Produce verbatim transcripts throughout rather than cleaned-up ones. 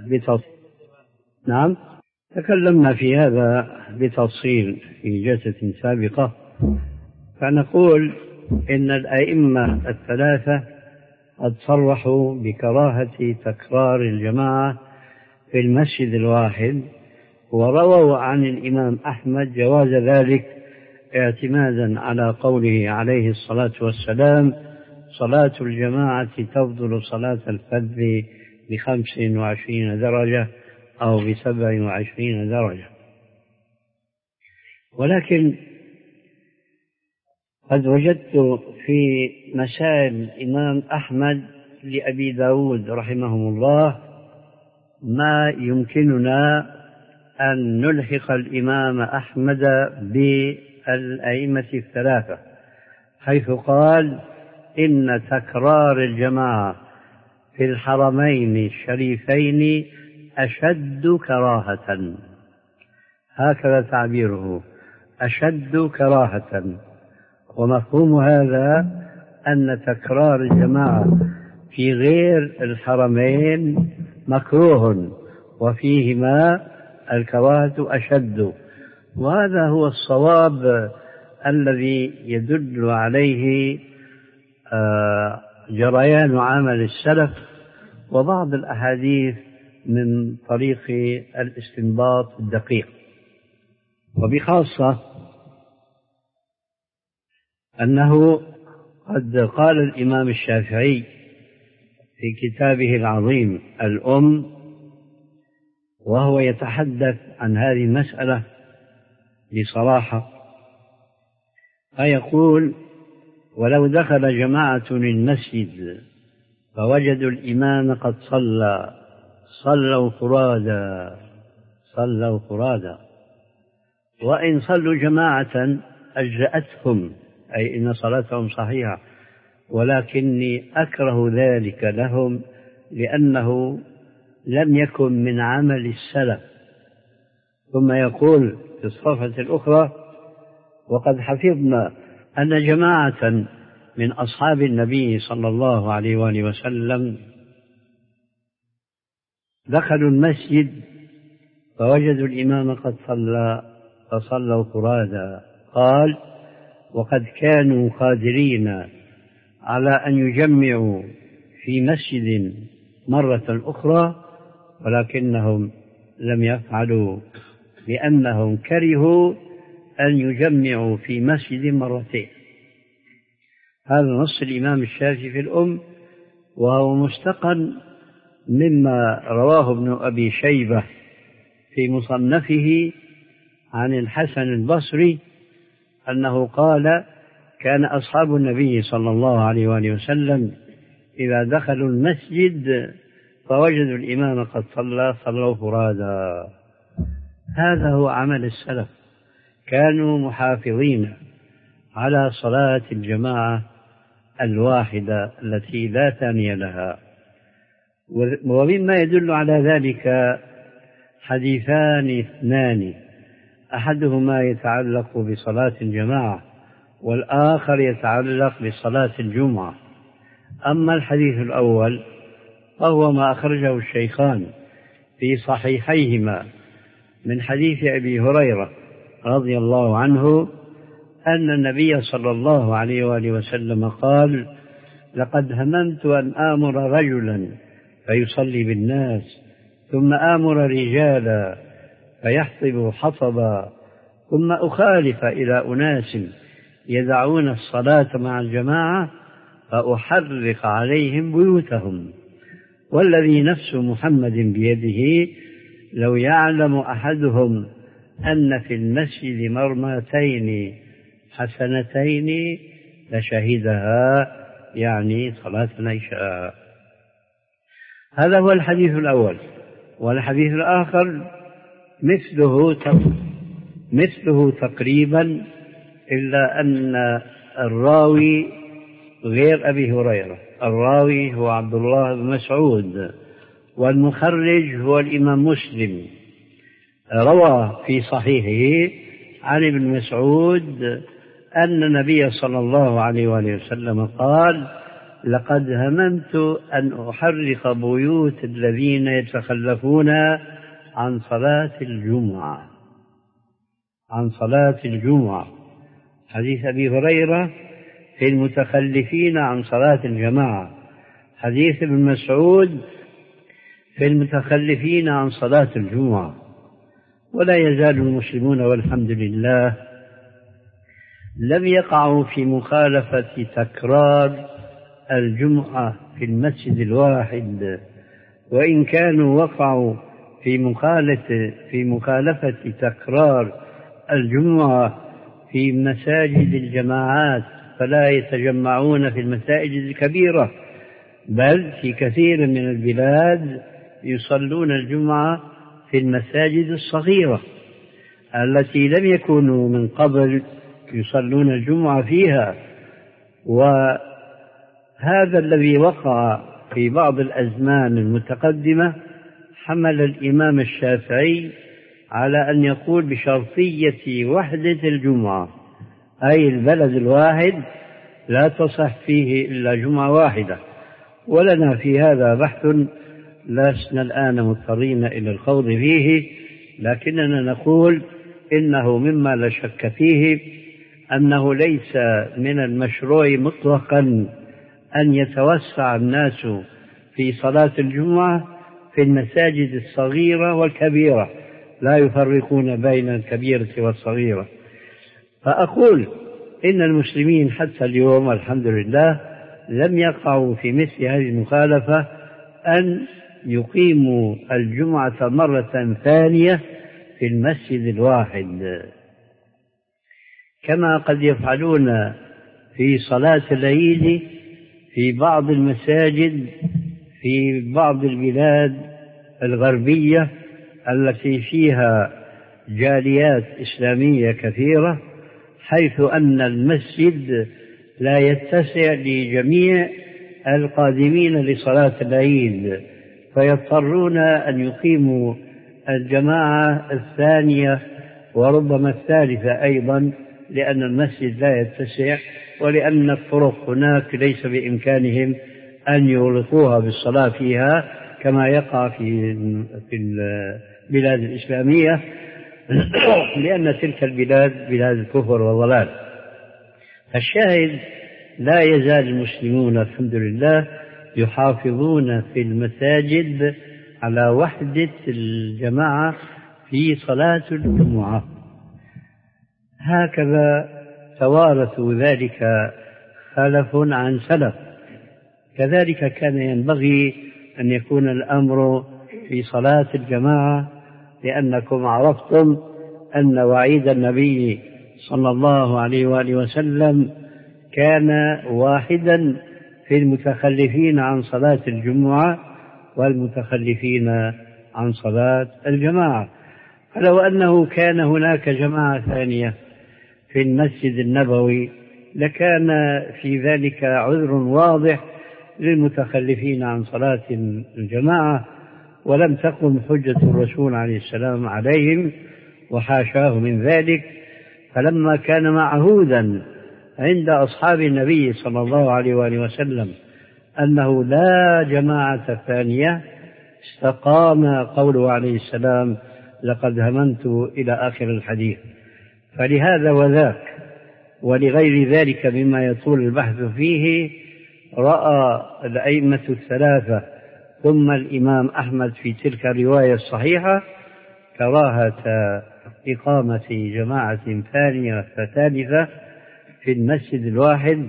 بتفصيل. نعم، تكلمنا في هذا بتفصيل في جلسة سابقة، فنقول إن الأئمة الثلاثة قد صرحوا بكراهة تكرار الجماعة في المسجد الواحد، ورووا عن الإمام أحمد جواز ذلك اعتمادا على قوله عليه الصلاة والسلام: صلاة الجماعة تفضل صلاة الفذ بخمس وعشرين درجة أو بسبع وعشرين درجة. ولكن قد وجدت في مسائل الإمام أحمد لأبي داود رحمهم الله ما يمكننا أن نلحق الإمام أحمد بالأئمة الثلاثة، حيث قال: إن تكرار الجماعة في الحرمين الشريفين أشد كراهة، هكذا تعبيره، أشد كراهة. ومفهوم هذا أن تكرار الجماعة في غير الحرمين مكروه، وفيهما الكراهة أشد، وهذا هو الصواب الذي يدل عليه جريان عمل السلف وبعض الأحاديث من طريق الاستنباط الدقيق. وبخاصة أنه قد قال الإمام الشافعي في كتابه العظيم الأم وهو يتحدث عن هذه المسألة بصراحة، فيقول: ولو دخل جماعة المسجد فوجدوا الإمام قد صلى صلوا فرادا صلوا فرادا وإن صلوا جماعة أجزأتهم، أي إن صلاتهم صحيحة، ولكني أكره ذلك لهم لأنه لم يكن من عمل السلف. ثم يقول في الصفحة الأخرى: وقد حفظنا أن جماعة من أصحاب النبي صلى الله عليه وآله وسلم دخلوا المسجد فوجدوا الإمام قد صلى فصلوا فرادا. قال: وقد كانوا قادرين على أن يجمعوا في مسجد مرة أخرى، ولكنهم لم يفعلوا لأنهم كرهوا أن يجمعوا في مسجد مرتين. هذا نص الإمام الشافعي في الأم، وهو مستقن مما رواه ابن أبي شيبة في مصنفه عن الحسن البصري أنه قال: كان أصحاب النبي صلى الله عليه وآله وسلم إذا دخلوا المسجد فوجدوا الإمام قد صلى صلوا فرادا. هذا هو عمل السلف، كانوا محافظين على صلاة الجماعة الواحدة التي لا ثانية لها. ومما يدل على ذلك حديثان اثنان، أحدهما يتعلق بصلاة الجماعة والآخر يتعلق بصلاة الجمعة. أما الحديث الأول فهو ما أخرجه الشيخان في صحيحيهما من حديث أبي هريرة رضي الله عنه أن النبي صلى الله عليه وآله وسلم قال: لقد هممت أن آمر رجلا فيصلي بالناس، ثم آمر رجالا فيحطب حطبا، ثم أخالف إلى أناس يدعون الصلاة مع الجماعة فأحرق عليهم بيوتهم، والذي نفس محمد بيده لو يعلم أحدهم أن في المسجد مرمتين حسنتين لشهدها، يعني صلاة العشاء. هذا هو الحديث الأول. والحديث الآخر مثله مثله تقريبا، إلا أن الراوي غير أبي هريرة، الراوي هو عبد الله بن مسعود، والمخرج هو الإمام مسلم، روى في صحيحه عن ابن مسعود أن النبي صلى الله عليه وآله وسلم قال: لقد هممت أن أحرق بيوت الذين يتخلفون عن صلاة الجمعة عن صلاة الجمعة حديث أبي هريرة في المتخلفين عن صلاة الجماعة، حديث ابن مسعود في المتخلفين عن صلاة الجمعة. ولا يزال المسلمون والحمد لله لم يقعوا في مخالفة تكرار الجمعة في المسجد الواحد، وإن كانوا وقعوا في مخالفة في مخالفة تكرار الجمعة في مساجد الجماعات، فلا يتجمعون في المساجد الكبيرة، بل في كثير من البلاد يصلون الجمعة في المساجد الصغيرة التي لم يكونوا من قبل يصلون الجمعة فيها. وهذا الذي وقع في بعض الأزمان المتقدمة حمل الإمام الشافعي على أن يقول بشرطية وحدة الجمعة، أي البلد الواحد لا تصح فيه إلا جمعة واحدة. ولنا في هذا بحث لسنا الآن مضطرين إلى الخوض فيه، لكننا نقول إنه مما لا شك فيه أنه ليس من المشروع مطلقا أن يتوسع الناس في صلاة الجمعة في المساجد الصغيرة والكبيرة، لا يفرقون بين الكبيرة والصغيرة. فأقول إن المسلمين حتى اليوم الحمد لله لم يقعوا في مثل هذه المخالفة أن يقيموا الجمعة مرة ثانية في المسجد الواحد، كما قد يفعلون في صلاة العيد في بعض المساجد في بعض البلاد الغربية التي فيها جاليات إسلامية كثيرة، حيث أن المسجد لا يتسع لجميع القادمين لصلاة العيد، فيضطرون أن يقيموا الجماعة الثانية وربما الثالثة أيضا، لأن المسجد لا يتسع ولأن الطرق هناك ليس بإمكانهم أن يغلقوها بالصلاة فيها كما يقع في في البلاد الإسلامية، لأن تلك البلاد بلاد الكفر والضلال. الشاهد لا يزال المسلمون الحمد لله يحافظون في المساجد على وحدة الجماعة في صلاة الجمعة، هكذا توارثوا ذلك خلف عن سلف. كذلك كان ينبغي أن يكون الأمر في صلاة الجماعة، لأنكم عرفتم أن وعيد النبي صلى الله عليه وآله وسلم كان واحدا في المتخلفين عن صلاة الجمعة والمتخلفين عن صلاة الجماعة. فلو أنه كان هناك جماعة ثانية في المسجد النبوي لكان في ذلك عذر واضح للمتخلفين عن صلاة الجماعة، ولم تقم حجة الرسول عليه السلام عليهم وحاشاه من ذلك. فلما كان معهودا عند أصحاب النبي صلى الله عليه وآله وسلم أنه لا جماعة ثانية استقام قوله عليه السلام لقد هممت إلى آخر الحديث. فلهذا وذاك ولغير ذلك مما يطول البحث فيه رأى الأئمة الثلاثة ثم الإمام أحمد في تلك الرواية الصحيحة كراهة إقامة جماعة ثانية وثالثة في المسجد الواحد.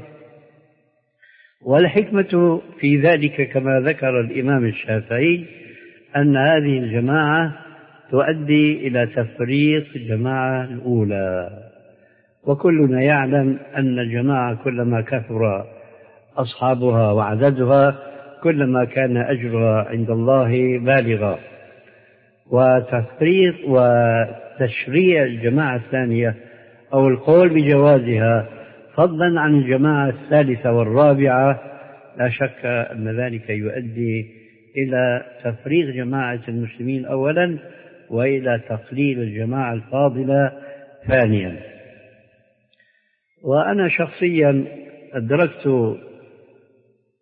والحكمة في ذلك كما ذكر الإمام الشافعي أن هذه الجماعة تؤدي إلى تفريق الجماعة الأولى، وكلنا يعلم أن الجماعة كلما كثر أصحابها وعددها كلما كان أجرها عند الله بالغا. وتفريق وتشريع الجماعة الثانية أو القول بجوازها فضلا عن الجماعة الثالثة والرابعة لا شك أن ذلك يؤدي إلى تفريق جماعة المسلمين أولا وإلى تقليل الجماعة الفاضلة ثانيا. وأنا شخصيا أدركت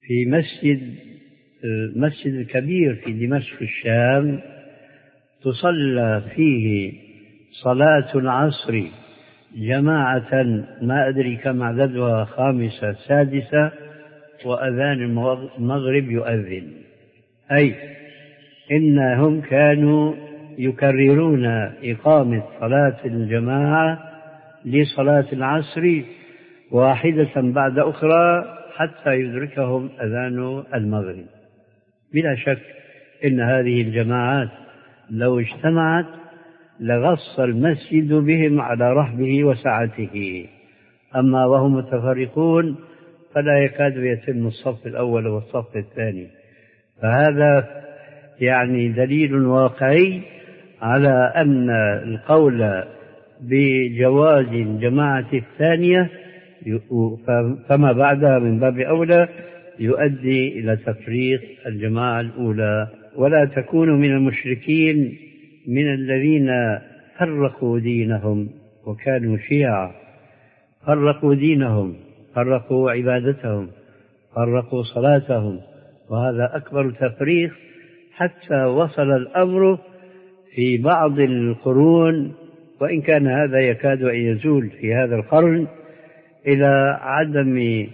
في مسجد مسجد كبير في دمشق الشام تصلى فيه صلاة العصر جماعة ما أدري كم عددها، خامسة سادسة، وأذان المغرب يؤذن، أي إنهم كانوا يكررون إقامة صلاة الجماعة لصلاة العصر واحدة بعد أخرى حتى يدركهم أذان المغرب. بلا شك إن هذه الجماعات لو اجتمعت لغص المسجد بهم على رحبه وسعته، أما وهم متفرقون فلا يكاد يتم الصف الأول والصف الثاني. فهذا يعني دليل واقعي على أن القول بجواز الجماعة الثانية فما بعدها من باب أولى يؤدي إلى تفريق الجماعة الأولى. ولا تكونوا من المشركين من الذين فرقوا دينهم وكانوا شيعا، فرقوا دينهم، فرقوا عبادتهم، فرقوا صلاتهم، وهذا أكبر تفريق، حتى وصل الأمر في بعض القرون، وإن كان هذا يكاد أن يزول في هذا القرن، إلى عدم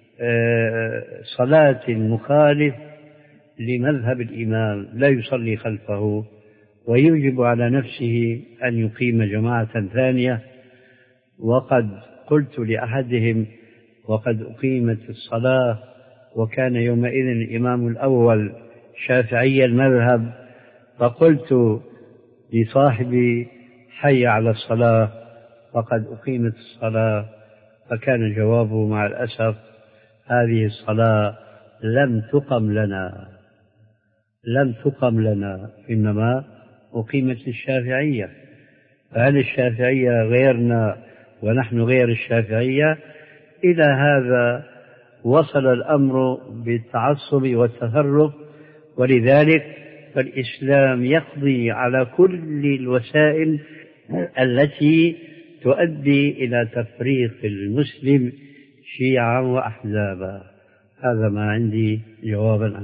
صلاة المخالف لمذهب الإمام، لا يصلي خلفه ويوجب على نفسه أن يقيم جماعة ثانية. وقد قلت لأحدهم وقد أقيمت الصلاة، وكان يومئذ الإمام الأول شافعي المذهب، فقلت لصاحبي حي على الصلاة وقد أقيمت الصلاة، فكان جوابه مع الأسف هذه الصلاة لم تقم لنا، لم تقم لنا، إنما أقيمت الشافعية. فهل الشافعية غيرنا ونحن غير الشافعية؟ إلى هذا وصل الأمر بالتعصب والتفرق. ولذلك فالإسلام يقضي على كل الوسائل التي تؤدي إلى تفريق المسلم شيعا وأحزابا. هذا ما عندي جوابا.